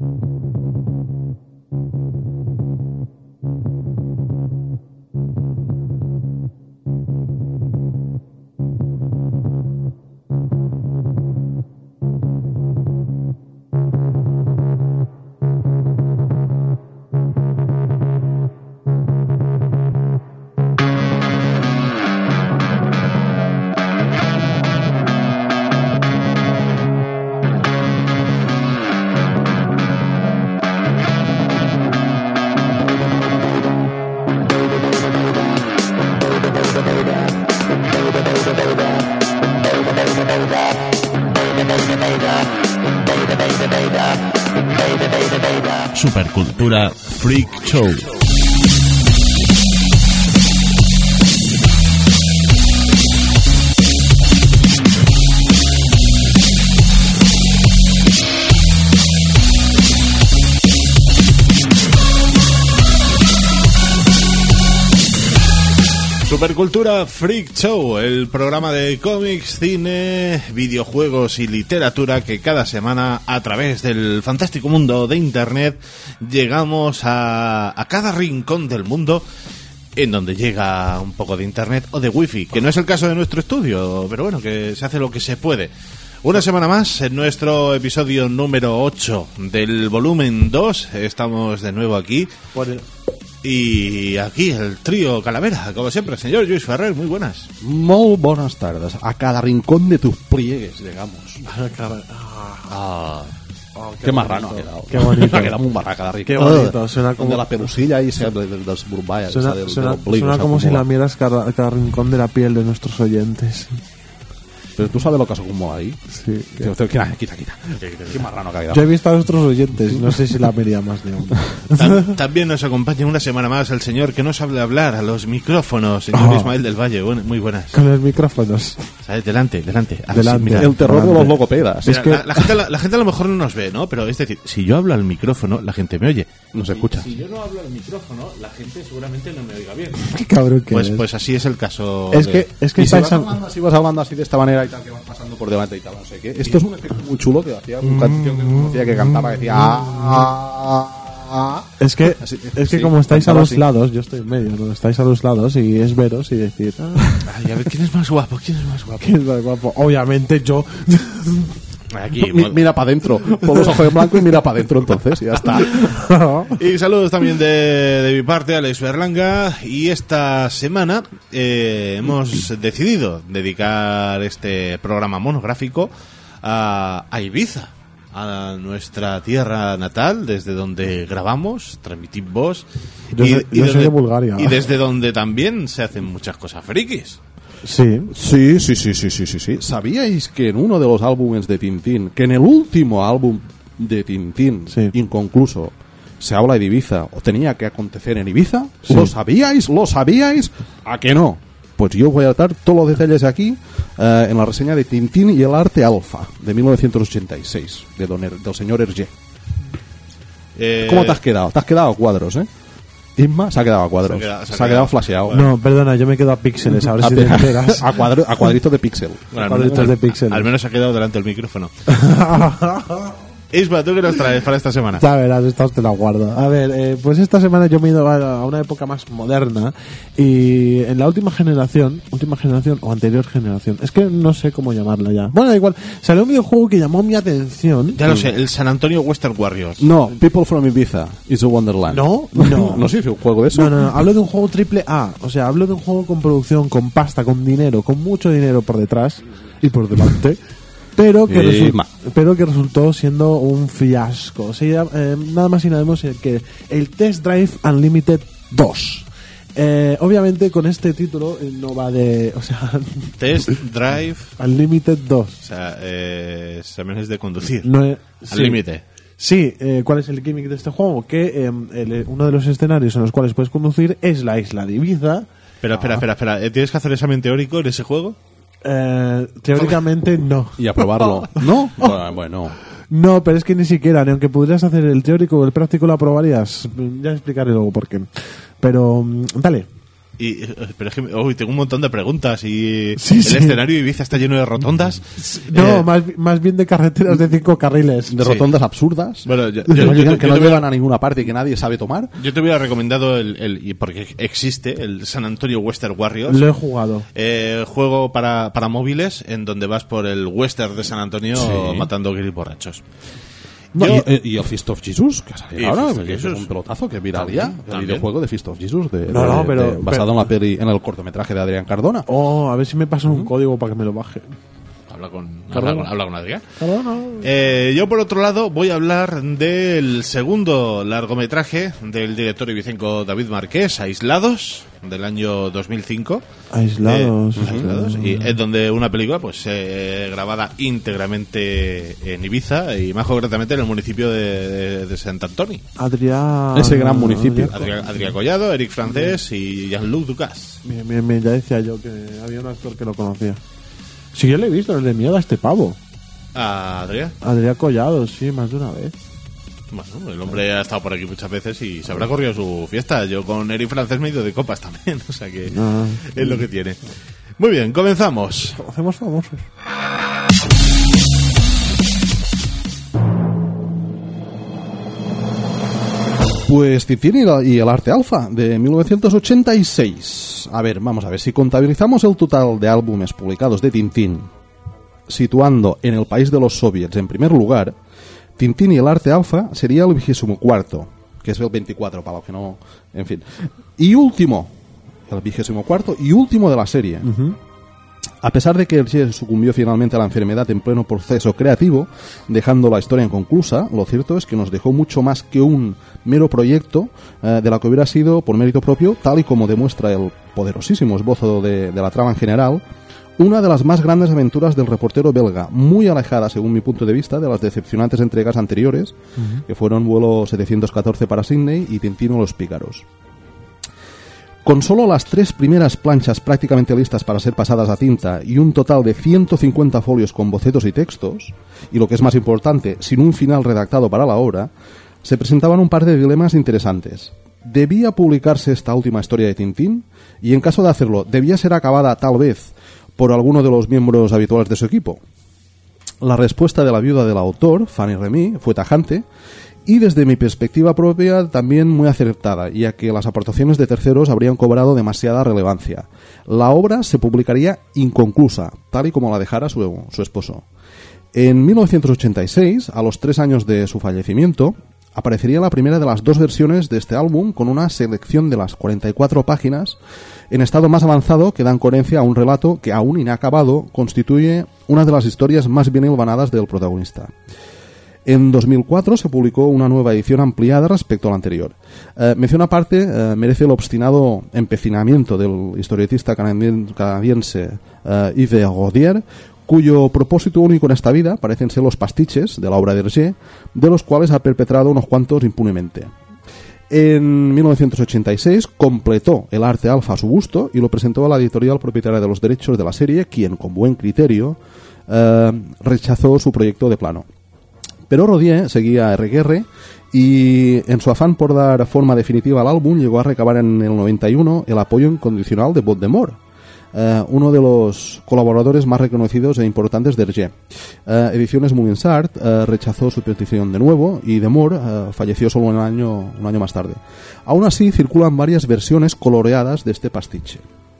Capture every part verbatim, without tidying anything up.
Supercultura Freak Show. Supercultura Freak Show, el programa de cómics, cine, videojuegos y literatura que cada semana, a través del fantástico mundo de Internet, llegamos a, a cada rincón del mundo en donde llega un poco de Internet o de Wi-Fi, que no es el caso de nuestro estudio, pero bueno, que se hace lo que se puede. Una semana más, en nuestro episodio número ocho del volumen dos, estamos de nuevo aquí. Bueno. Y aquí el trío Calavera, como siempre, señor Lluís Ferrer, muy buenas. Muy buenas tardes. A cada rincón de tus pliegues, digamos. Ah, oh, qué, qué marrano ha quedado. Qué bonito. Ha quedado muy marrano cada rincón. Qué bonito. Suena como de la pelusilla y de, de, de las burbayas. Suena, o sea, del, suena, del obligo, suena o sea, como si la... la miras cada, cada rincón de la piel de nuestros oyentes. Pero tú sabes lo que has acumulado ahí. Sí. Que... Quita, quita, quita. Qué marrano que ha quedado. Yo he visto a nuestros oyentes, no sé si la vería más de uno. Tam- también nos acompaña una semana más el señor que no sabe hablar a los micrófonos, señor oh. Ismael del Valle. Bueno, muy buenas. Con los micrófonos. ¿Sabes? Delante, delante. Ah, delante. Sí, mira, el terror delante. de los logopedas. Mira, es que... la, la, gente, la, la gente a lo mejor no nos ve, ¿no? Pero es decir, si yo hablo al micrófono, la gente me oye. No se escucha. Si, si yo no hablo al micrófono, la gente seguramente no me oiga bien. Qué cabrón que pues, es. pues así es el caso. Es de... que, es que y si vas, al... hablando, si vas hablando así de esta manera y tal, que vas pasando por delante y tal, no sé qué. Esto es un efecto muy chulo que hacía un canción que conocía que cantaba, que decía... Ah, ah, es que, así, es que sí, como estáis a los así. lados, yo estoy en medio, ¿no? Estáis a los lados y es veros y decir... Ah, Ay, a ver, ¿quién es más guapo? ¿Quién es más guapo? ¿quién es más guapo? Obviamente yo... Aquí, Mi, mira para adentro, pon los ojos en blanco y mira para adentro entonces, y ya está. Y saludos también de, de mi parte, Alex Berlanga. Y esta semana eh, hemos decidido dedicar este programa monográfico a, a Ibiza, a nuestra tierra natal, desde donde grabamos, transmitimos. Yo, y, soy, y yo desde, soy de Bulgaria. Y desde donde también se hacen muchas cosas frikis. Sí. Sí, sí, sí, sí, sí, sí, sí. ¿Sabíais que en uno de los álbumes de Tintín, que en el último álbum de Tintín, sí. inconcluso, se habla de Ibiza, o tenía que acontecer en Ibiza? Sí. ¿Lo sabíais? ¿Lo sabíais? ¿A que no? Pues yo voy a dar todos los detalles aquí eh, en la reseña de Tintín y el arte alfa, de mil novecientos ochenta y seis, de don er, del señor Hergé. Eh... ¿Cómo te has quedado? Te has quedado a cuadros, ¿eh? Isma se ha quedado a cuadros. Se ha quedado, se ha se ha quedado quedado flasheado. bueno. No, perdona, yo me quedo a píxeles, a ver a, si te enteras. a, cuadro, a cuadritos de píxel. Bueno, cuadritos al, de píxeles. al menos ha quedado delante del micrófono. Isma, ¿tú qué nos traes para esta semana? Ya verás, esta te la guardo. A ver, eh, pues esta semana yo me he ido a una época más moderna y en la última generación, última generación o anterior generación, es que no sé cómo llamarla ya. Bueno, da igual, salió un videojuego que llamó mi atención. Ya lo sé, el San Antonio Western Warriors. No, People from Ibiza is a Wonderland. No, no. No sé si es un juego de eso. No, no, no, hablo de un juego triple A, o sea, hablo de un juego con producción, con pasta, con dinero, con mucho dinero por detrás y por delante. Pero que, eh, resu- pero que resultó siendo un fiasco. O sea, eh, nada más y nada menos que el Test Drive Unlimited dos. Eh, obviamente con este título eh, no va de... O sea, Test Drive Unlimited dos. O sea, eh, exámenes de conducir. No es, Al sí. límite. Sí, eh, ¿cuál es el gimmick de este juego? Que eh, el, uno de los escenarios en los cuales puedes conducir es la isla de Ibiza. Pero espera, Ah. espera, espera. ¿Tienes que hacer examen teórico en ese juego? Eh, teóricamente no. Y aprobarlo. ¿No? Bueno, bueno. No, pero es que ni siquiera, ni aunque pudieras hacer el teórico o el práctico lo aprobarías. Ya explicaré luego por qué. Pero, dale. Y, pero es que uy, tengo un montón de preguntas y Sí, el sí. escenario de Ibiza está lleno de rotondas. No, Eh, más, más bien de carreteras de cinco carriles. De Sí. rotondas absurdas. Bueno, yo, que yo- no, yo- llegan, yo que te no voy a- llegan a ninguna parte y que nadie sabe tomar. Yo te hubiera recomendado el, el y porque existe el San Antonio Western Warriors. Lo he jugado. Eh, juego para, para móviles en donde vas por el western de San Antonio Sí. matando guiris borrachos. No, Yo- y, y el Fist of Jesus, que ha salido Y ahora, Fist of que es Jesus. un pelotazo que viral También, ya. El también. videojuego de Fist of Jesus, de, No, de- no, pero- de- basado pero- en, la peli, en el cortometraje de Adrián Cardona. Oh, a ver si me pasan un código para que me lo baje. Habla con, habla con, habla con Adrián. Perdona. Eh, yo, por otro lado, voy a hablar del segundo largometraje del director ibicenco David Marqués, Aislados, del año dos mil cinco. Aislados. Eh, aislados. Y es donde una película, pues, eh, grabada íntegramente en Ibiza y más concretamente en el municipio de, de, de Sant Antoni. Adrián. Ese gran municipio. Adrián, Adrián Collado, Eric Francés y Jean-Luc Ducasse. Bien, bien, bien, ya decía yo que había un actor que lo conocía. Sí, yo le he visto, le miedo a este pavo. Ah, Adrián. Adrián Collado, sí, más de una vez. Bueno, el hombre ha estado por aquí muchas veces y se habrá corrido su fiesta. Yo con Eric Francés me he ido de copas también, o sea que Ah. es lo que tiene. Muy bien, comenzamos. Hacemos famosos. Pues Tintín y, la- y el arte alfa, de mil novecientos ochenta y seis. A ver, vamos a ver, si contabilizamos el total de álbumes publicados de Tintín, situando en el país de los soviets en primer lugar, Tintín y el arte alfa sería el vigésimo cuarto, que es el veinticuatro, para los que no... En fin. Y último, el vigésimo cuarto y último de la serie. A pesar de que Hergé sucumbió finalmente a la enfermedad en pleno proceso creativo, dejando la historia inconclusa, lo cierto es que nos dejó mucho más que un mero proyecto eh, de la que hubiera sido, por mérito propio, tal y como demuestra el poderosísimo esbozo de, de la trama en general, una de las más grandes aventuras del reportero belga, muy alejada, según mi punto de vista, de las decepcionantes entregas anteriores, que fueron Vuelo setecientos catorce para Sydney y Tintín o los Pícaros. Con solo las tres primeras planchas prácticamente listas para ser pasadas a tinta y un total de ciento cincuenta folios con bocetos y textos, y lo que es más importante, sin un final redactado para la obra, se presentaban un par de dilemas interesantes. ¿Debía publicarse esta última historia de Tintín? Y en caso de hacerlo, ¿debía ser acabada tal vez por alguno de los miembros habituales de su equipo? La respuesta de la viuda del autor, Fanny Remy, fue tajante y desde mi perspectiva propia también muy acertada, ya que las aportaciones de terceros habrían cobrado demasiada relevancia. La obra se publicaría inconclusa, tal y como la dejara su, su esposo. En mil novecientos ochenta y seis, a los tres años de su fallecimiento, aparecería la primera de las dos versiones de este álbum con una selección de las cuarenta y cuatro páginas en estado más avanzado que dan coherencia a un relato que, aún inacabado, constituye una de las historias más bien hilvanadas del protagonista. En dos mil cuatro se publicó una nueva edición ampliada respecto a la anterior. Eh, mención aparte eh, merece el obstinado empecinamiento del historietista canadien- canadiense eh, Yves Rodier, cuyo propósito único en esta vida parecen ser los pastiches de la obra de Hergé, de los cuales ha perpetrado unos cuantos impunemente. En mil novecientos ochenta y seis completó el arte alfa a su gusto y lo presentó a la editorial propietaria de los derechos de la serie, quien, con buen criterio, eh, rechazó su proyecto de plano. Pero Rodier seguía R G R y, en su afán por dar forma definitiva al álbum, llegó a recabar en el noventa y uno el apoyo incondicional de Voldemort, eh, uno de los colaboradores más reconocidos e importantes de Hergé. Eh, Ediciones Moulinsart eh, rechazó su petición de nuevo y Demort eh, falleció solo un año, un año más tarde. Aún así, circulan varias versiones coloreadas de este pastiche.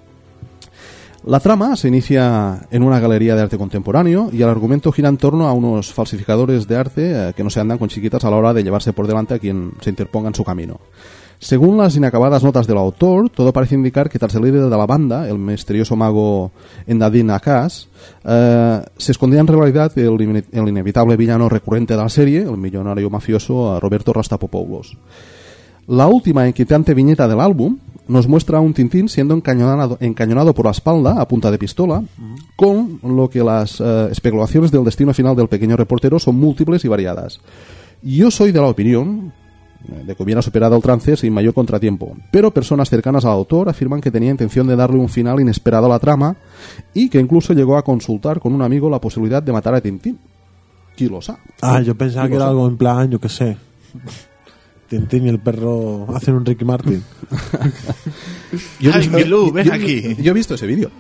La trama se inicia en una galería de arte contemporáneo y el argumento gira en torno a unos falsificadores de arte eh, que no se andan con chiquitas a la hora de llevarse por delante a quien se interponga en su camino. Según las inacabadas notas del autor, todo parece indicar que tras el líder de la banda, el misterioso mago Endadin Akas, eh, se escondía en realidad el, ine- el inevitable villano recurrente de la serie, el millonario mafioso Roberto Rastapopoulos. La última inquietante viñeta del álbum nos muestra a un Tintín siendo encañonado, encañonado por la espalda a punta de pistola, con lo que las eh, especulaciones del destino final del pequeño reportero son múltiples y variadas. Yo soy de la opinión eh, de que hubiera superado el trance sin mayor contratiempo, pero personas cercanas al autor afirman que tenía intención de darle un final inesperado a la trama y que incluso llegó a consultar con un amigo la posibilidad de matar a Tintín. ¿Quién lo sabe? Ah, yo pensaba ¿Quién que lo era sabe? algo en plan, yo qué sé. Tintín y el perro hacen un Ricky Martin. Yo he Ay, visto- Milú, ven yo- aquí. Yo he visto ese vídeo.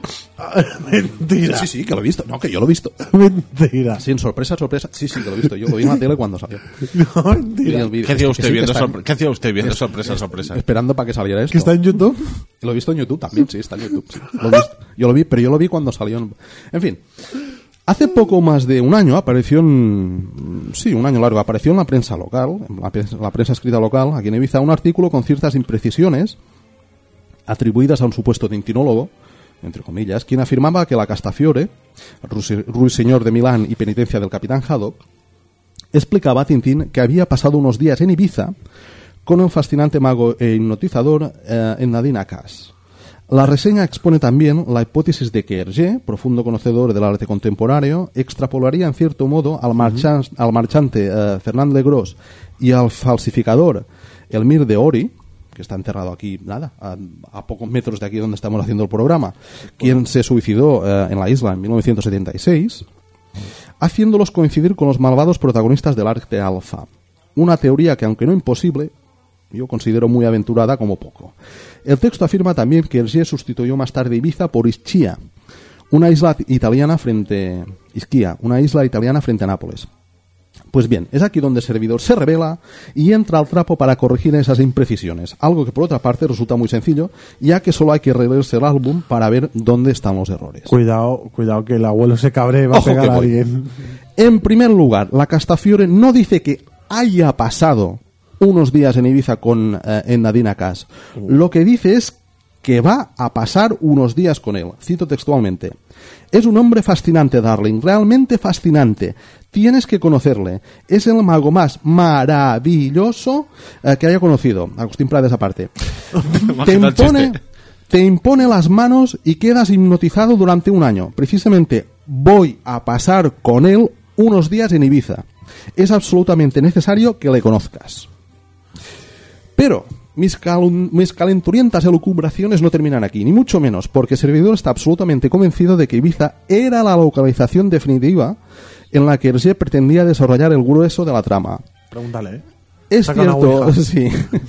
Mentira. Sí, sí, que lo he visto. No, que yo lo he visto. Mentira. Sí, en sorpresa, sorpresa. Sí, sí, que lo he visto. Yo lo vi en la tele cuando salió. No, Vi mentira. el vídeo. ¿Qué hacía Es que usted sí, que viendo está- sorpre- ¿Qué hacía usted viendo sorpresa, sorpresa? Esperando para que saliera esto. ¿Que está en YouTube? Lo he visto en YouTube también, sí, está en YouTube. sí. Lo he visto. Yo lo vi, pero yo lo vi cuando salió. En, en fin. Hace poco más de un año apareció en... Sí, un año largo. Apareció en la prensa local, en la, prensa- la prensa escrita local, aquí en Ibiza, un artículo con ciertas imprecisiones atribuidas a un supuesto tintinólogo, entre comillas, quien afirmaba que la Castafiore, rusi- ruiseñor de Milán y penitencia del capitán Haddock, explicaba a Tintín que había pasado unos días en Ibiza con un fascinante mago e hipnotizador eh, en Nadine Cass. La reseña expone también la hipótesis de que Hergé, profundo conocedor del arte contemporáneo, extrapolaría en cierto modo al, marchan- al marchante eh, Fernand Legros y al falsificador Elmir de Ori, que está enterrado aquí, nada, a, a pocos metros de aquí donde estamos haciendo el programa, quien se suicidó eh, en la isla en mil novecientos setenta y seis, haciéndolos coincidir con los malvados protagonistas del arte alfa. Una teoría que, aunque no imposible, yo considero muy aventurada como poco. El texto afirma también que Hergé sustituyó más tarde Ibiza por Ischia, una isla italiana frente Ischia, una isla italiana frente a Nápoles. Pues bien, es aquí donde el servidor se revela y entra al trapo para corregir esas imprecisiones, algo que por otra parte resulta muy sencillo, ya que solo hay que releerse el álbum para ver dónde están los errores. Cuidado, cuidado que el abuelo se cabre y va Ojo a pegar que a voy. alguien. En primer lugar, la Castafiore no dice que haya pasado unos días en Ibiza con eh, en Nadine Cass. Lo que dice es que va a pasar unos días con él. Cito textualmente. Es un hombre fascinante, Darling, realmente fascinante. Tienes que conocerle. Es el mago más maravilloso eh, que haya conocido. Agustín Prades aparte. te Imagina el impone, chiste. te impone las manos y quedas hipnotizado durante un año. Precisamente voy a pasar con él unos días en Ibiza. Es absolutamente necesario que le conozcas. Pero mis, calun- mis calenturientas elucubraciones no terminan aquí, ni mucho menos, porque el servidor está absolutamente convencido de que Ibiza era la localización definitiva en la que Hergé pretendía desarrollar el grueso de la trama. Pregúntale, ¿eh? Es Saca una cierto, ouija. sí.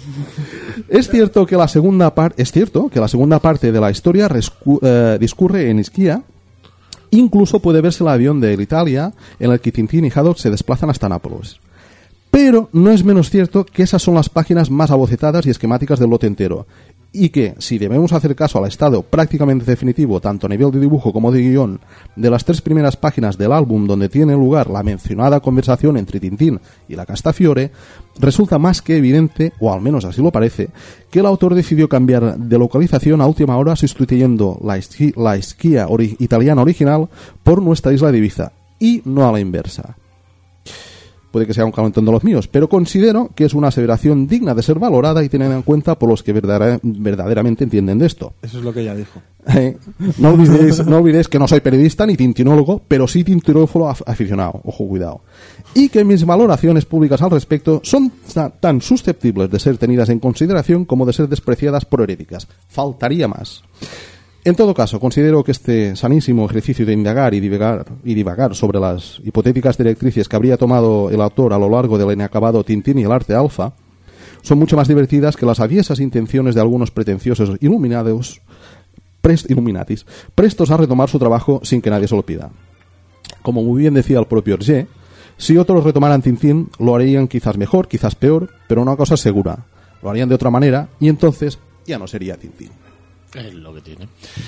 Es cierto que la segunda parte, es cierto que la segunda parte de la historia rescu- eh, discurre en Ischia. Incluso puede verse el avión de Italia en el que Tintín y Haddock se desplazan hasta Nápoles. Pero no es menos cierto que esas son las páginas más abocetadas y esquemáticas del lote entero. Y que, si debemos hacer caso al estado prácticamente definitivo, tanto a nivel de dibujo como de guión, de las tres primeras páginas del álbum donde tiene lugar la mencionada conversación entre Tintín y la Castafiore, resulta más que evidente, o al menos así lo parece, que el autor decidió cambiar de localización a última hora sustituyendo la, esqui- la Ischia ori- italiana original por nuestra isla de Ibiza, y no a la inversa. Puede que sea un calentón de los míos, pero considero que es una aseveración digna de ser valorada y tenida en cuenta por los que verdadera- verdaderamente entienden de esto. Eso es lo que ella dijo. Eh, no, olvidéis, no olvidéis que no soy periodista ni tintinólogo, pero sí tintinólogo af- aficionado, ojo, cuidado. Y que mis valoraciones públicas al respecto son ta- tan susceptibles de ser tenidas en consideración como de ser despreciadas por heréticas. Faltaría más. En todo caso, considero que este sanísimo ejercicio de indagar y divagar, y divagar sobre las hipotéticas directrices que habría tomado el autor a lo largo del inacabado Tintín y el arte alfa son mucho más divertidas que las aviesas intenciones de algunos pretenciosos iluminados, prest, illuminatis, prestos a retomar su trabajo sin que nadie se lo pida. Como muy bien decía el propio Hergé, si otros retomaran Tintín, lo harían quizás mejor, quizás peor, pero una cosa es segura, lo harían de otra manera y entonces ya no sería Tintín. Es lo que tiene.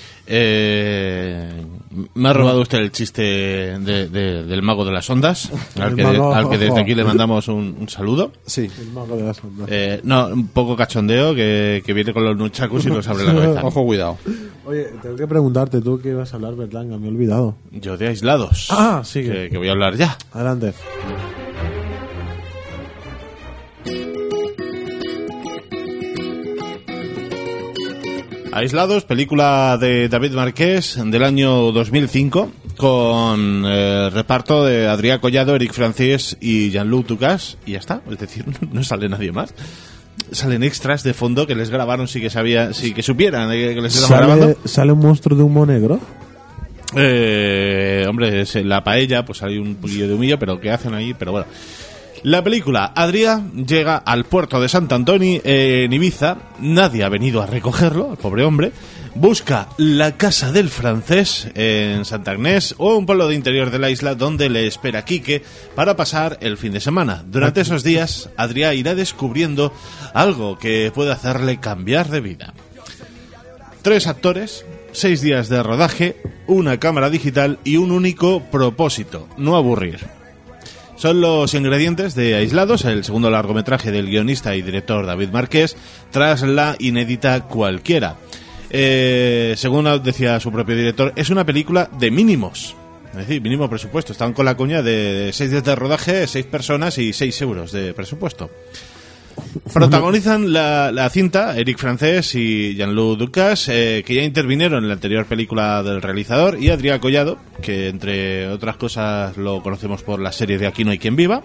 Eh, me ha robado usted el chiste de, de- del mago de las ondas, al El que, mago- al que desde aquí le mandamos un, un saludo. Sí. El mago de las ondas. Eh, no, un poco cachondeo que, que viene con los nunchakus y nos abre la cabeza. Ojo, cuidado. Oye, tengo que preguntarte, tú que ibas a hablar, Berlanga, me he olvidado. Yo de aislados. Ah, sigue. Que, que voy a hablar ya. Adelante. Aislados, película de David Marqués del año dos mil cinco, con eh, reparto de Adrià Collado, Eric Francis y Jean-Luc Ducasse, y ya está, es decir, no sale nadie más. Salen extras de fondo que les grabaron, sí que sabía, sí que supieran eh, que les estaban grabando. ¿Sale, ¿Sale un monstruo de humo negro? Eh, hombre, es en la paella, pues hay un poquillo de humillo, pero ¿qué hacen ahí? Pero bueno. La película Adrià llega al puerto de Sant Antoni en Ibiza. Nadie ha venido a recogerlo, el pobre hombre. Busca la casa del francés en Santa Agnés o un pueblo de interior de la isla donde le espera Quique para pasar el fin de semana. Durante esos días, Adrià irá descubriendo algo que puede hacerle cambiar de vida. Tres actores, seis días de rodaje, una cámara digital y un único propósito: no aburrir. Son los ingredientes de Aislados, el segundo largometraje del guionista y director David Marqués, tras la inédita Cualquiera. Eh, según decía su propio director, es una película de mínimos, es decir, mínimo presupuesto. Estaban con la coña de seis días de rodaje, seis personas y seis euros de presupuesto. Protagonizan la, la cinta Eric Francés y Jean-Luc Ducasse, eh, que ya intervinieron en la anterior película del realizador, y Adrià Collado, que entre otras cosas lo conocemos por la serie de Aquí no hay quien viva.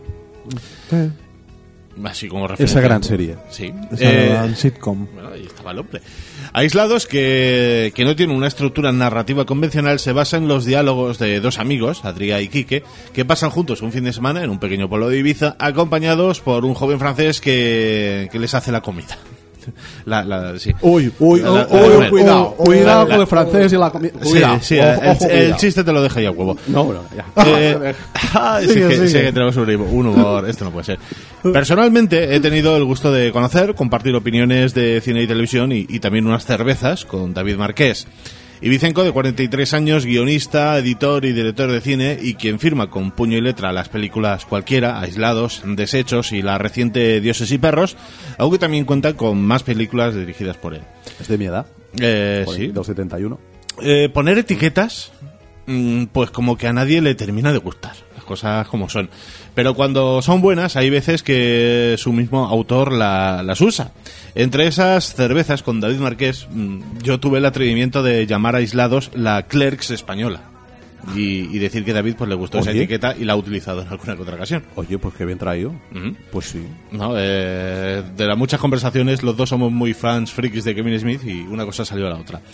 Eh. Así como referencia. Esa gran serie. Sí. Esa Eh, gran sitcom. bueno, ahí estaba el hombre. Aislados, que, que no tiene una estructura narrativa convencional, se basa en los diálogos de dos amigos, Adrià y Quique, que pasan juntos un fin de semana en un pequeño pueblo de Ibiza, acompañados por un joven francés que, que les hace la comida. La, la, sí. Uy, uy, La- uy, la- uy, la- cuidado, la- cuidado la- con el francés y la comida. Sí, Cuidado, sí, ojo, el, ojo, el cuidado. chiste te lo deja ya a huevo. No, bueno, ya. Eh, ah, sí, Sigue, que, sigue. sí que tenemos un, un humor, esto no puede ser. Personalmente he tenido el gusto de conocer, compartir opiniones de cine y televisión y, y también unas cervezas con David Marqués. Ibicenco, de cuarenta y tres años, guionista, editor y director de cine, y quien firma con puño y letra las películas Cualquiera, Aislados, Desechos y la reciente Dioses y Perros, aunque también cuenta con más películas dirigidas por él. Es de mi edad, Eh, por sí. del setenta y uno. Eh, poner etiquetas, mm, pues como que a nadie le termina de gustar, las cosas como son. Pero cuando son buenas, hay veces que su mismo autor la- las usa. Entre esas cervezas con David Marqués, mm, yo tuve el atrevimiento de llamar a Aislados la Clerks española. Y, y decir que David pues le gustó esa Oye. etiqueta y la ha utilizado en alguna que otra ocasión. Oye, pues qué bien traído. Ujú. Pues sí. No, eh, de las muchas conversaciones, los dos somos muy fans frikis de Kevin Smith y una cosa salió a la otra.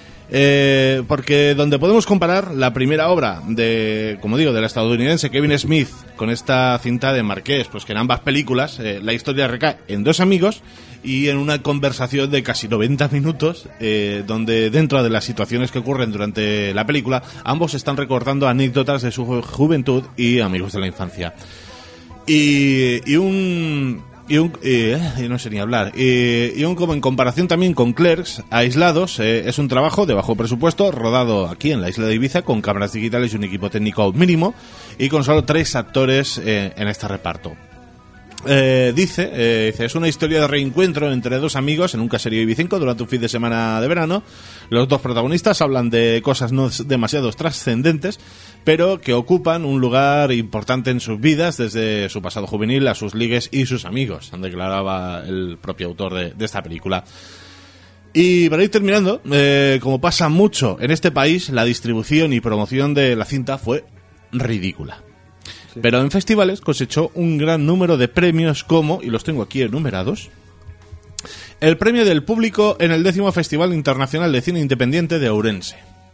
Eh, porque donde podemos comparar la primera obra de, como digo, del estadounidense Kevin Smith con esta cinta de Marqués, pues que en ambas películas eh, la historia recae en dos amigos y en una conversación de casi noventa minutos, eh, donde dentro de las situaciones que ocurren durante la película, ambos están recordando anécdotas de su ju- juventud y amigos de la infancia. Y, y un... Y un, eh, no sé ni hablar. Eh, y un, como en comparación también con Clerks, Aislados, eh, es un trabajo de bajo presupuesto, rodado aquí en la isla de Ibiza, con cámaras digitales y un equipo técnico mínimo, y con solo tres actores eh, en este reparto. Eh, dice, eh, dice, es una historia de reencuentro entre dos amigos en un caserío ibicenco durante un fin de semana de verano. Los dos protagonistas hablan de cosas no demasiado trascendentes, pero que ocupan un lugar importante en sus vidas, desde su pasado juvenil a sus ligues y sus amigos, declaraba el propio autor de, de esta película. Y para ir terminando, eh, como pasa mucho en este país, la distribución y promoción de la cinta fue ridícula. Pero en festivales cosechó un gran número de premios como, y los tengo aquí enumerados, el premio del público en el décimo Festival Internacional de Cine Independiente de Ourense.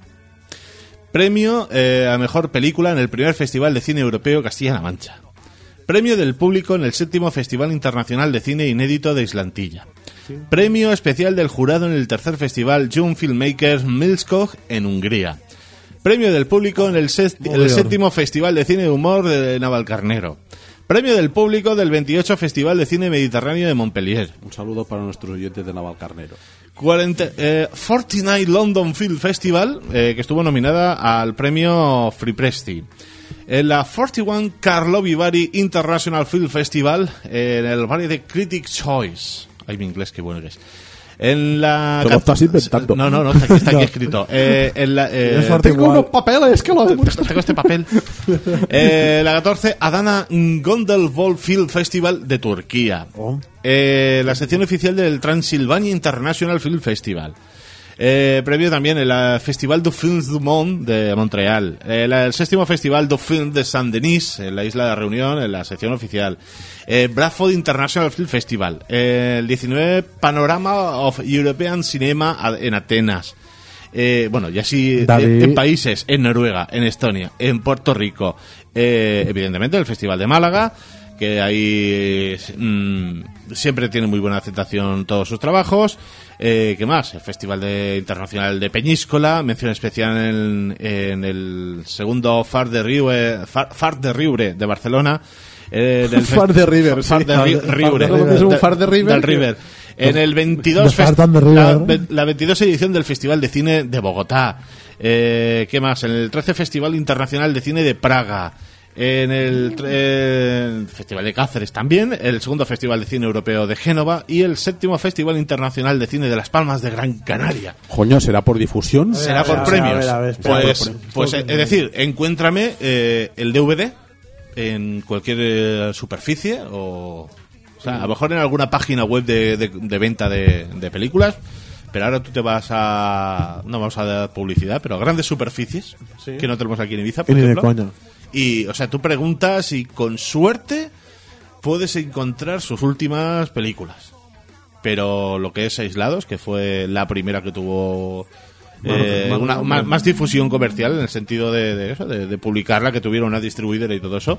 Premio eh, a Mejor Película en el primer Festival de Cine Europeo Castilla-La Mancha. Premio del público en el séptimo Festival Internacional de Cine Inédito de Islantilla. Premio especial del jurado en el tercer Festival Young Filmmakers Milskog en Hungría. Premio del público en el, sest- el séptimo Festival de Cine de Humor de Navalcarnero. Premio del público del veintiocho Festival de Cine Mediterráneo de Montpellier. Un saludo para nuestros oyentes de Navalcarnero. cuarenta, eh, cuarenta y nueve London Film Festival, eh, que estuvo nominada al premio Free Presti. En la cuarenta y uno Karlovy Vary International Film Festival, eh, en el Variety Critics' Choice. Ay, mi inglés, qué bueno que es. En la... Te lo estás inventando. No, no, no, está aquí, está aquí escrito. Eh, en la, eh, Es fuerte. Tengo Igual. unos papeles que lo demuestran. Tengo este papel. Eh, la catorce, Adana Gondelbol Film Festival de Turquía. Oh. Eh, la sección oficial del Transylvania International Film Festival. Eh, premio también el eh, Festival du Films du Monde de Montreal. Eh, la- el séptimo Festival du Film de Saint-Denis, en la isla de Reunión, en la sección oficial. Eh, Bradford International Film Festival. Eh, el diecinueve Panorama of European Cinema a- en Atenas. Eh, bueno, y así David. en, en países, en Noruega, en Estonia, en Puerto Rico, eh, evidentemente el Festival de Málaga, que ahí mmm, siempre tiene muy buena aceptación todos sus trabajos. Eh, ¿Qué más? El Festival de, Internacional de Peñíscola, mención especial en, en el segundo Far de Riure, Far, Far de Riure de Barcelona. Eh, del Far de River, Far sí. de Ri- Riure. Es un Far de River. Del River. En el veintidós de fest- Far de River. la, ve- la veintidós edición del Festival de Cine de Bogotá. Eh, ¿Qué más? En el trece Festival Internacional de Cine de Praga. En el, tre- el Festival de Cáceres también, el segundo Festival de Cine Europeo de Génova y el séptimo Festival Internacional de Cine de Las Palmas de Gran Canaria. Coño, ¿será por difusión? Será a por ver, premios. a ver, a ver, espera, pues, por premios. pues eh, es decir, encuéntrame eh, el D V D en cualquier eh, superficie o, o sea, a lo mejor en alguna página web de, de, de venta de, de películas. Pero ahora tú te vas a... No vamos a dar publicidad, pero a grandes superficies, Sí. que no tenemos aquí en Ibiza, por Y ni de ejemplo. coña. Y, o sea, tú preguntas y con suerte puedes encontrar sus últimas películas. Pero lo que es Aislados, que fue la primera que tuvo eh, Bueno, una, bueno, más, bueno. más difusión comercial en el sentido de, de eso, de, de publicarla, que tuviera una distribuidora y todo eso,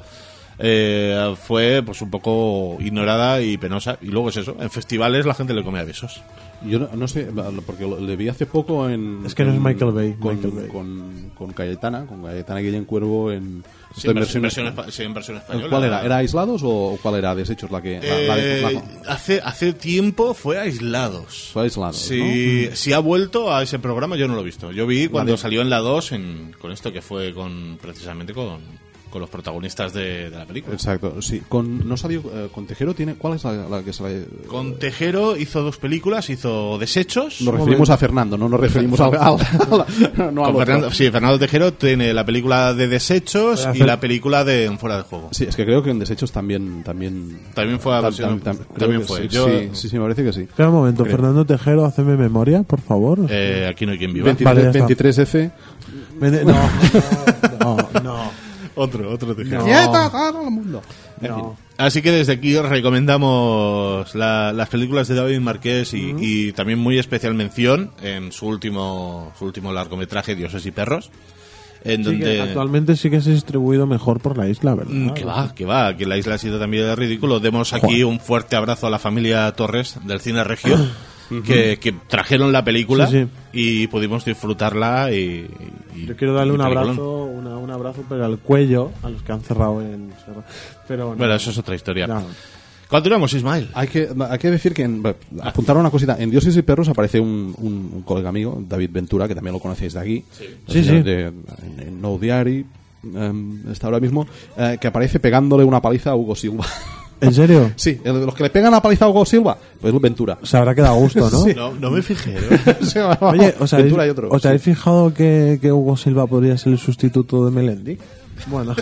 eh, fue pues un poco ignorada y penosa. Y luego es eso, en festivales la gente le come a besos. Yo no, no sé, porque lo- le vi hace poco en... Es que no es en- Michael Bay, Con, Michael Bay. con, con Cayetana, con Cayetana Guillén Cuervo en... Sí, esto en en versión, versión- versión espa- sí, en versión española. ¿Cuál era? ¿Era Aislados o cuál era Desechos la que... la- la de- Eh, la- hace, hace tiempo fue Aislados. Fue Aislados, Si, si ha vuelto a ese programa, yo no lo he visto. Yo vi cuando Vale. salió en la dos en, con esto que fue con precisamente con, con los protagonistas de, de la película. Exacto, sí. Con, no salió... eh, con Tejero tiene... ¿Cuál es la, la que sale...? Con Tejero hizo dos películas, hizo Desechos. Nos referimos a Fernando, no nos referimos al... al- al- no al Con otro. Fernando, sí, Fernando Tejero tiene la película de Desechos Para y hacer- la película de En Fuera de Juego. Sí, es que creo que en Desechos también... También, También fue a tam- versión- tam- tam- creo también que fue. Sí, Yo- sí, sí, sí, me parece que sí. Espera un momento, Creo. Fernando Tejero, haceme memoria, por favor. Eh, aquí no hay quien viva. veintitrés, Vale, ya está. veintitrés F... Vende- No, no, no, no. Otro, otro Tejero. No. ¡Quieta, todo el mundo! En fin. No. Así que desde aquí os recomendamos la- las películas de David Marqués y, y también muy especial mención en su último su último largometraje Dioses y Perros, en Sí, que donde actualmente sí que se ha distribuido mejor por la isla, ¿verdad? Mm, que va, que va, que la isla ha sido también de ridículo. Demos aquí un fuerte abrazo a la familia Torres del Cine Regio, que, que trajeron la película Sí, sí. y pudimos disfrutarla. Y, y- Yo quiero darle y un peliculón. abrazo, una- un abrazo, pero al cuello a los que han cerrado en Serra. Pero no. Bueno, eso es otra historia. No. Continuamos, Ismael. Hay que, hay que decir que, en, bueno, apuntar una cosita, en Dioses y Perros aparece un, un, un colega amigo, David Ventura, que también lo conocéis de aquí, Sí, de- sí. de- en, en No Diary, em, está ahora mismo, eh, que aparece pegándole una paliza a Hugo Silva. ¿En serio? Sí, el de los que le pegan la paliza a Hugo Silva, pues es Ventura. Se habrá quedado a gusto, ¿no? No, no me fijé. ¿eh? Se llama Oye, ¿os habéis, Ventura y otro. ¿os habéis fijado que, que Hugo Silva podría ser el sustituto de Melendi? Bueno,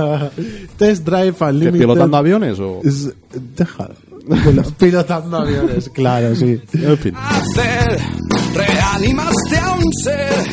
Test Drive ¿Que Unlimited. ¿Pilotando aviones o...? Es- Deja. Pilo- Pilotando aviones, claro, sí. En fin. Hacer, reanimaste a un ser.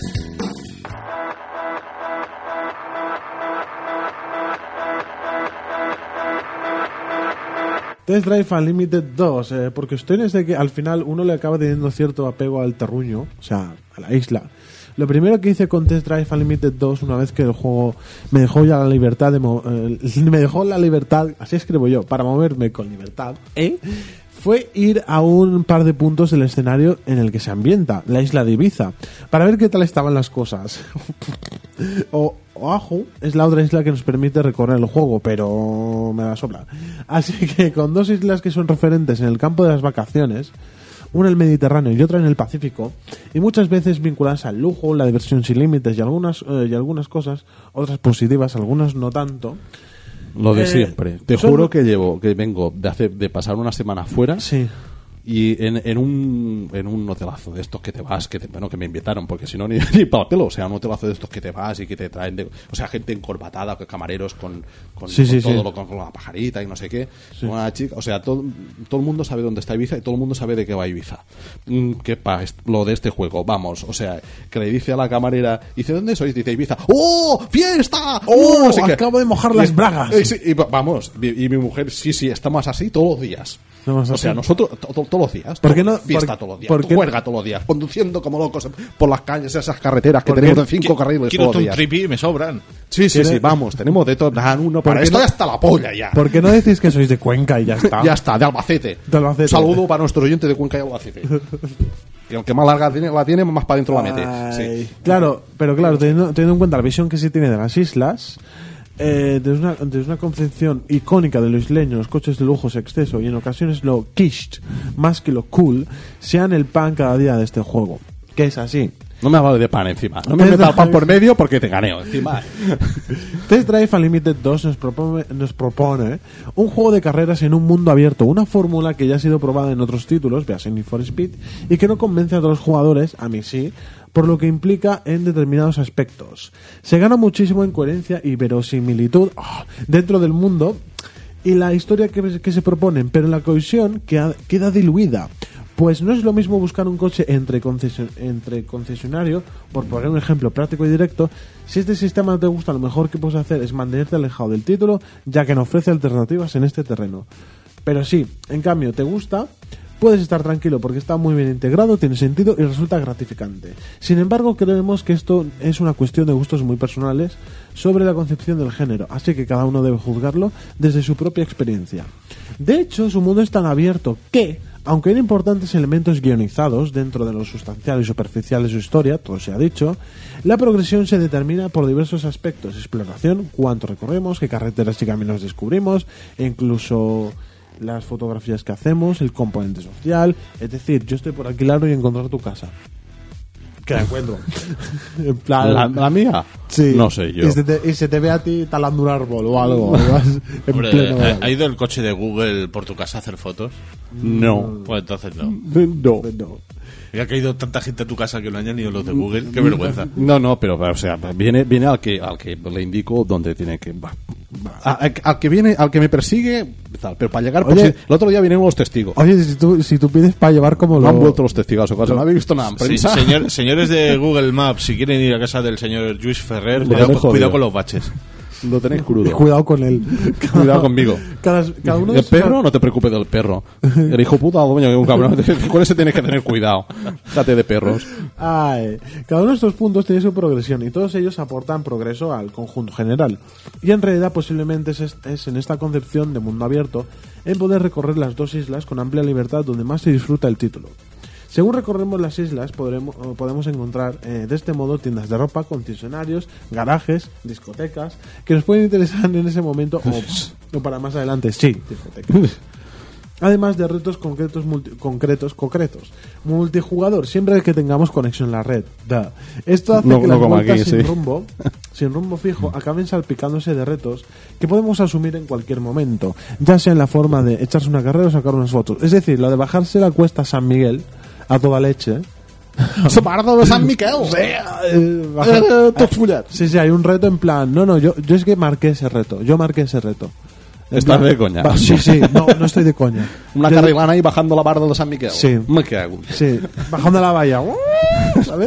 Test Drive Unlimited dos, eh, por cuestiones de que al final uno le acaba teniendo cierto apego al terruño, o sea, a la isla. Lo primero que hice con Test Drive Unlimited dos, una vez que el juego me dejó ya la libertad de mo- eh, me dejó la libertad, así escribo yo, para moverme con libertad, ¿eh? fue ir a un par de puntos del escenario en el que se ambienta, la isla de Ibiza, para ver qué tal estaban las cosas. o Oahu es la otra isla que nos permite recorrer el juego, pero me la sopla. Así que con dos islas que son referentes en el campo de las vacaciones, una en el Mediterráneo y otra en el Pacífico, y muchas veces vinculadas al lujo, la diversión sin límites y algunas, eh, y algunas cosas, otras positivas, algunas no tanto. Lo de Eh, siempre. Te son- juro que llevo, que vengo de, hacer, de pasar una semana fuera Sí. y en, en un en un hotelazo de estos que te vas, que te- bueno, que me invitaron, porque si no ni, ni para el pelo, o sea, un hotelazo de estos que te vas y que te traen, de, o sea, gente encorbatada, camareros con, con, Sí, con sí, todo sí. lo con, con la pajarita y no sé qué, una chica, o sea, todo, todo el mundo sabe dónde está Ibiza y todo el mundo sabe de qué va Ibiza. Mm, ¿Qué pasa? Lo de este juego, vamos, o sea, que le dice a la camarera, dice, ¿dónde sois? Dice Ibiza, ¡oh, fiesta! ¡Oh, no sé qué. acabo de mojar Y- las bragas! y sí, y va- vamos, y, y mi mujer, sí, sí, estamos así todos los días. Somos O así. sea, nosotros to- to- todos los días. ¿Por qué todo- no- Fiesta por- todos los días. por qué no- Juerga todos los días. Conduciendo como locos por las calles, esas carreteras que ¿Por tenemos qué? en cinco carriles Quiero todos los un días. tripi y me sobran. Sí, sí, ¿Quiere- sí, vamos. Tenemos de todo. Dan uno ¿Por para qué esto no- hasta la polla ya. ¿Por qué no decís que sois de Cuenca y ya está? Ya está, de Albacete. De Albacete. Un saludo para nuestro oyente de Cuenca y Albacete. Que aunque más larga tiene- la tiene, más para adentro la mete. Ay. Sí. Claro, pero claro, teniendo, teniendo en cuenta la visión que se tiene de las islas, eh, desde, una, desde una concepción icónica de lo isleño, los coches de lujo, exceso y en ocasiones lo quiche más que lo cool, sean el pan cada día de este juego. Que es así. No me hables de pan encima. No me Test metas el pan Drive- por medio porque te ganeo encima. Test Drive Unlimited dos nos propone, nos propone un juego de carreras en un mundo abierto, una fórmula que ya ha sido probada en otros títulos, veas Need for Speed, y que no convence a otros jugadores, a mí sí, por lo que implica en determinados aspectos. Se gana muchísimo en coherencia y verosimilitud oh, dentro del mundo y la historia que, que se proponen, pero la cohesión queda, queda diluida. Pues no es lo mismo buscar un coche entre, concesion- entre concesionario, por poner un ejemplo práctico y directo. Si este sistema no te gusta, lo mejor que puedes hacer es mantenerte alejado del título, ya que no ofrece alternativas en este terreno. Pero sí, en cambio, te gusta, puedes estar tranquilo porque está muy bien integrado, tiene sentido y resulta gratificante. Sin embargo, creemos que esto es una cuestión de gustos muy personales sobre la concepción del género, así que cada uno debe juzgarlo desde su propia experiencia. De hecho, su mundo es tan abierto que, aunque hay importantes elementos guionizados dentro de lo sustancial y superficial de su historia, todo se ha dicho, la progresión se determina por diversos aspectos: exploración, cuánto recorremos, qué carreteras y caminos descubrimos, e incluso las fotografías que hacemos, el componente social. Es decir, yo estoy por alquilar y encontrar tu casa. Que la encuentro. En plan, ¿La, la mía? sí. No sé yo. Y se, te, y se te ve a ti talando un árbol o algo. algo así, en Hombre, pleno ¿ha, verano. ha ido el coche de Google por tu casa a hacer fotos? No. Pues entonces no. No. No. Y ha caído tanta gente a tu casa que no hayan ido los de Google. Qué vergüenza. No, no, pero o sea, viene, viene al que al que le indico dónde tiene que va. A- a- al que viene, al que me persigue, tal, pero para llegar por Oye. si- el otro día vinieron los testigos. Oye, si tú, si tú pides para llevar como No lo... han vuelto los testigos a su casa, no habéis visto nada en Sí, prensa. señor- señores de Google Maps, si quieren ir a casa del señor Luis Ferrer, Lo cuidado, tenéis jodido. cuidado con los baches. Lo tenéis crudo. Cuidado con él. Cuidado conmigo. Cada, cada uno de El sus- perro, no te preocupes del perro. El hijo puta, coño, que un cabrón. Con ese tienes que tener cuidado. Déjate de perros. Ay, cada uno de estos puntos tiene su progresión y todos ellos aportan progreso al conjunto general. Y en realidad posiblemente es, est- es en esta concepción de mundo abierto en poder recorrer las dos islas con amplia libertad donde más se disfruta el título. Según recorremos las islas, podremos, o podemos encontrar eh, de este modo tiendas de ropa, concesionarios, garajes, discotecas, que nos pueden interesar en ese momento o, o para más adelante. Sí, discotecas. Además de retos concretos, multi- concretos, concretos. Multijugador, siempre que tengamos conexión en la red. Duh. Esto hace No- que no las como vueltas aquí, sin sí. rumbo, sin rumbo fijo, acaben salpicándose de retos que podemos asumir en cualquier momento, ya sea en la forma de echarse una carrera o sacar unas fotos. Es decir, lo de bajarse la cuesta San Miguel a toda leche. ¡Sopardo de San Miquel! Eh, bajar- Eh, tots follats. Sí, sí, hay un reto en plan. No, no, yo, yo es que marqué ese reto. Yo marqué ese reto. En Estás plan- de coña. Va- sí, sí, no, no estoy de coña. Una Yo- carrilana ahí bajando la barda de San Miquel. Sí. Me cago. Sí, bajando la valla. ¿Sabes?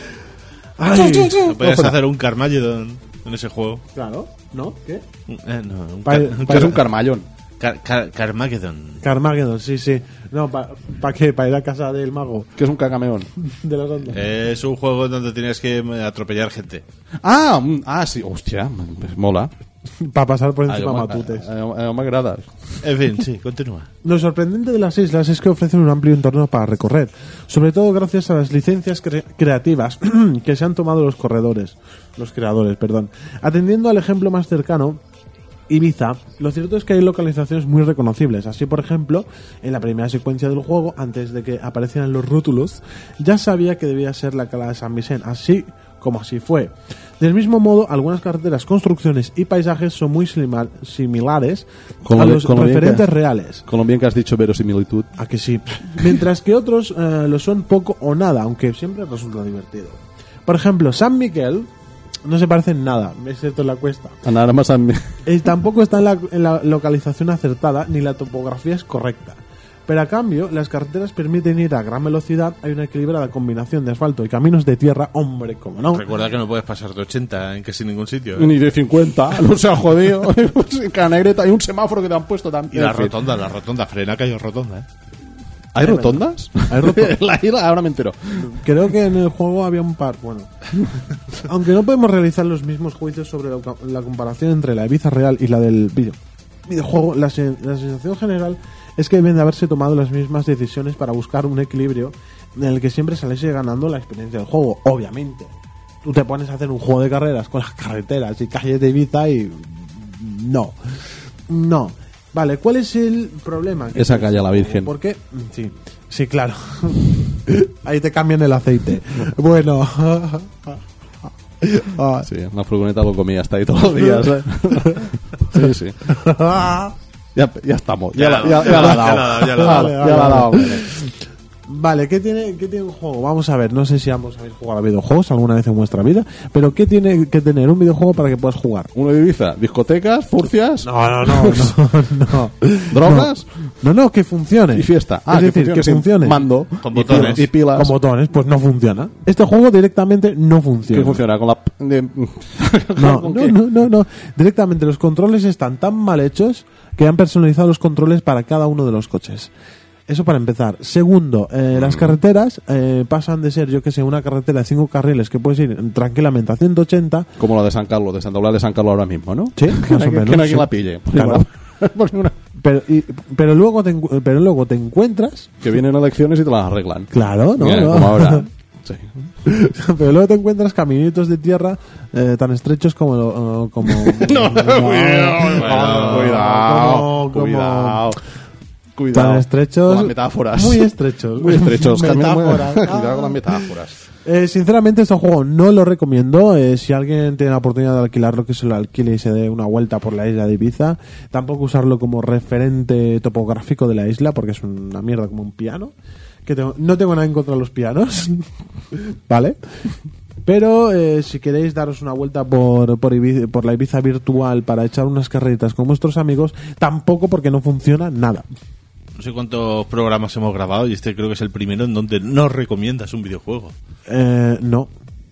Ay, No podías hacer un Carmageddon en ese juego. claro, ¿no? ¿Qué? Eh, no, un, Pa- car- un Que es un car- carmallón. car- car- Carmageddon. Carmageddon, sí, sí. No, ¿para pa qué? ¿Para ir a casa del mago? Que es un cagameón. De las ondas. Es un juego donde tienes que eh, atropellar gente. Ah, mm, ah, sí. Hostia, pues mola. Para pasar por encima Allò m'ha- matutes. allò- allò m'agrada. En fin, sí, continúa. Lo sorprendente de las islas es que ofrecen un amplio entorno para recorrer, sobre todo gracias a las licencias cre- creativas que se han tomado los corredores, los creadores, perdón. Atendiendo al ejemplo más cercano, Ibiza, lo cierto es que hay localizaciones muy reconocibles. Así, por ejemplo, en la primera secuencia del juego, antes de que aparecieran los rótulos, ya sabía que debía ser la cala de San Vicente, así como así fue. Del mismo modo, algunas carreteras, construcciones y paisajes son muy silima- similares Con a lo- los con lo bien referentes que- reales. Con lo bien que has dicho verosimilitud. A que sí. Mientras que otros eh, lo son poco o nada, aunque siempre resulta divertido. Por ejemplo, San Miguel no se parece en nada, excepto en la cuesta. Anar a San Miquel. Eh, tampoco está en la, en la localización acertada, ni la topografía es correcta. Pero a cambio, las carreteras permiten ir a gran velocidad, hay una equilibrada combinación de asfalto y caminos de tierra, hombre, como no. Recuerda que no puedes pasar de ochenta en casi ningún sitio. ¿eh? Ni de cincuenta, no se ha jodido. En cada negreta hay un semáforo que te han puesto también. Y la rotonda, la rotonda, frena que hay rotonda, ¿eh? ¿Hay rotondas? Hay rotondas. La isla, ahora me entero. Creo que en el juego había un par, bueno. Aunque no podemos realizar los mismos juicios sobre la, la comparación entre la Ibiza real y la del video, videojuego, la, sen- la sensación general es que deben de haberse tomado las mismas decisiones para buscar un equilibrio en el que siempre saliese ganando la experiencia del juego, obviamente. Tú te pones a hacer un juego de carreras con las carreteras y calles de Ibiza y... No. No. Vale, ¿cuál es el problema? Esa calle a la Virgen. ¿Por qué? Sí, sí, claro. Ahí te cambian el aceite. Bueno. Ah. Sí, una furgoneta lo comía hasta ahí todos los días. ¿eh? Sí, sí. Ya, ya estamos. Ya, Ya la- la- ya- ya ya la ha la- dado. ya la- ya la- Vale, ya ya la- la ha dado. Vale, ¿qué tiene, ¿qué tiene un juego? Vamos a ver, no sé si ambos habéis jugado a videojuegos alguna vez en vuestra vida, pero ¿qué tiene que tener un videojuego para que puedas jugar? Uno de Ibiza, discotecas, furcias, No, no, no, no, no. drogas No, no, que funcione. y fiesta. es decir, que sí, funcione. Mando Con y botones. pilas- y pilas. Con botones, pues no funciona. Este juego directamente no funciona. ¿Qué funciona? Con la... de- No, ¿Con no, qué? no, no, no. Directamente los controles están tan mal hechos que han personalizado los controles para cada uno de los coches. Eso para empezar. Segundo, eh, las carreteras eh, pasan de ser, yo que sé, una carretera de cinco carriles que puedes ir tranquilamente a ciento ochenta. Como la de San Carlos, de Santa Eulalia de San Carlos ahora mismo, ¿no? Sí, Que más o no hay- menos, que no hay sí. quien la pille. Sí, bueno. Porque una- Pero, y- pero, luego te, encu- pero luego te encuentras. que vienen elecciones y te las arreglan. Claro, ¿no? Mira, no. como ahora. Sí. Pero luego te encuentras caminitos de tierra eh, tan estrechos como... lo- eh, como No, cuidado, cuidado, como- como- cuidado. Cuidado. Tan estrechos. Con las metáforas. Muy estrechos. Muy estrechos. Caminos muy- Metáforas. Cuidado con las metáforas. Eh, sinceramente este juego no lo recomiendo. Eh, si alguien tiene la oportunidad de alquilarlo, que se lo alquile y se dé una vuelta por la isla de Ibiza. Tampoco usarlo como referente topográfico de la isla, porque es una mierda como un piano. Que tengo- no tengo nada en contra de los pianos. ¿Vale? Pero eh, si queréis daros una vuelta por, por, Ibiza- por la Ibiza virtual para echar unas carreritas con vuestros amigos, tampoco, porque no funciona nada. No sé cuántos programas hemos grabado y este creo que es el primero en donde no recomiendas un videojuego. Eh, no.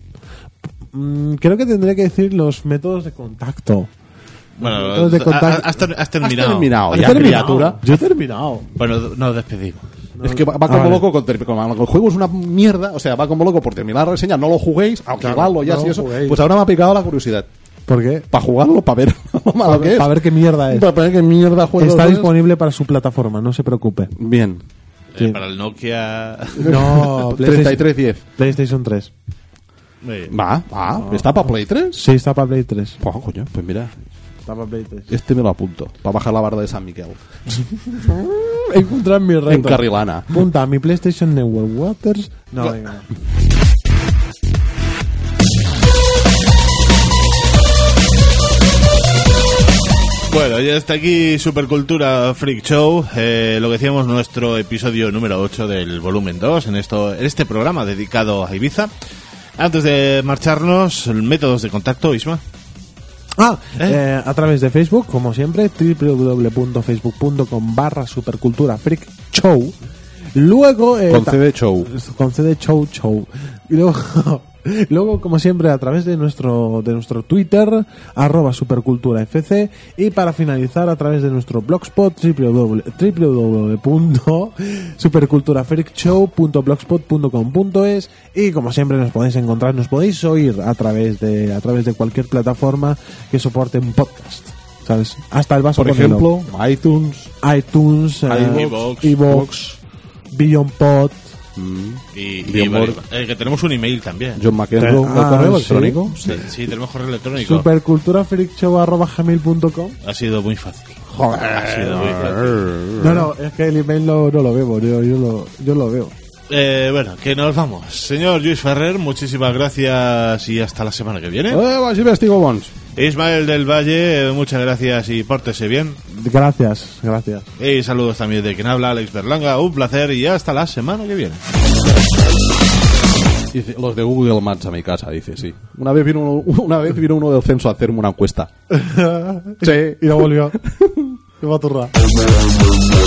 Mm, creo que tendría que decir los métodos de contacto. Bueno, Métodos de ha- contacto. has, ter- has terminado. Has terminado, ¿Has ya, terminado? criatura. Yo he terminado. Bueno, nos despedimos. Es que va, va como Ah, vale. loco con ter- como el juego es una mierda, o sea, va como loco por terminar la reseña, no lo juguéis, aunque Claro, igual lo ya no sí lo eso, juguéis. pues ahora me ha picado la curiosidad. ¿Por qué? Para jugarlo, para ver lo malo que es. Para ver qué mierda es. Para ver qué mierda juego Está es. disponible para su plataforma, no se preocupe. Bien. Eh, Sí. para el Nokia. No, treinta y tres diez. PlayStation tres. Muy bien. Va, va. ¿Está para Play tres? Sí, está para Play tres. Pues, coño, pues mira, Está para Play tres. este me lo apunto. Para bajar la barda de San Miguel. Encontrar mi reto. En Carrilana. Punta, mi PlayStation Network Waters. No, venga. Bueno, ya está aquí Supercultura Freak Show, eh, lo que decíamos, nuestro episodio número ocho del volumen dos, en, esto, en este programa dedicado a Ibiza. Antes de marcharnos, métodos de contacto, Isma. Ah, ¿Eh? eh, a través de Facebook, como siempre, doble u doble u doble u punto facebook punto com barra supercultura freak show. Luego... eh, Con ta- C D Show. Con C D Show Show. Y luego, luego, como siempre, a través de nuestro de nuestro Twitter, arroba superculturafc. Y para finalizar, a través de nuestro blogspot, doble u doble u doble u punto superculturafreakshow punto blogspot punto com punto es. Y como siempre nos podéis encontrar, nos podéis oír a través de a través de cualquier plataforma que soporte un podcast. ¿Sabes? Hasta el vaso Por con hielo. ejemplo, iTunes. iTunes, eh, iVoox, iVoox, Beyond Pod. Y, y Bien, vale, por- eh, que tenemos un email también. John McEnroe, Ah, ¿el correo sí. electrónico? Sí, sí, tenemos correo electrónico. Superculturafreakshow arroba gmail punto com. Ha sido muy fácil. Ha sido muy fácil. No, no, es que el email no, no lo veo, yo, yo, lo, yo lo veo. Eh, bueno, que nos vamos. Señor Lluís Ferrer, muchísimas gracias y hasta la semana que viene. Eh, vas y vestigo bons. Ismael del Valle, eh, muchas gracias y pórtese bien. Gracias, gracias. Y saludos también de quien habla, Alex Berlanga. Un placer y hasta la semana que viene. Dice, los de Google Maps a mi casa, dice, sí. Una vez vino uno, una vez vino uno del censo a hacerme una encuesta. Sí. Y no volvió. Se va a turrar.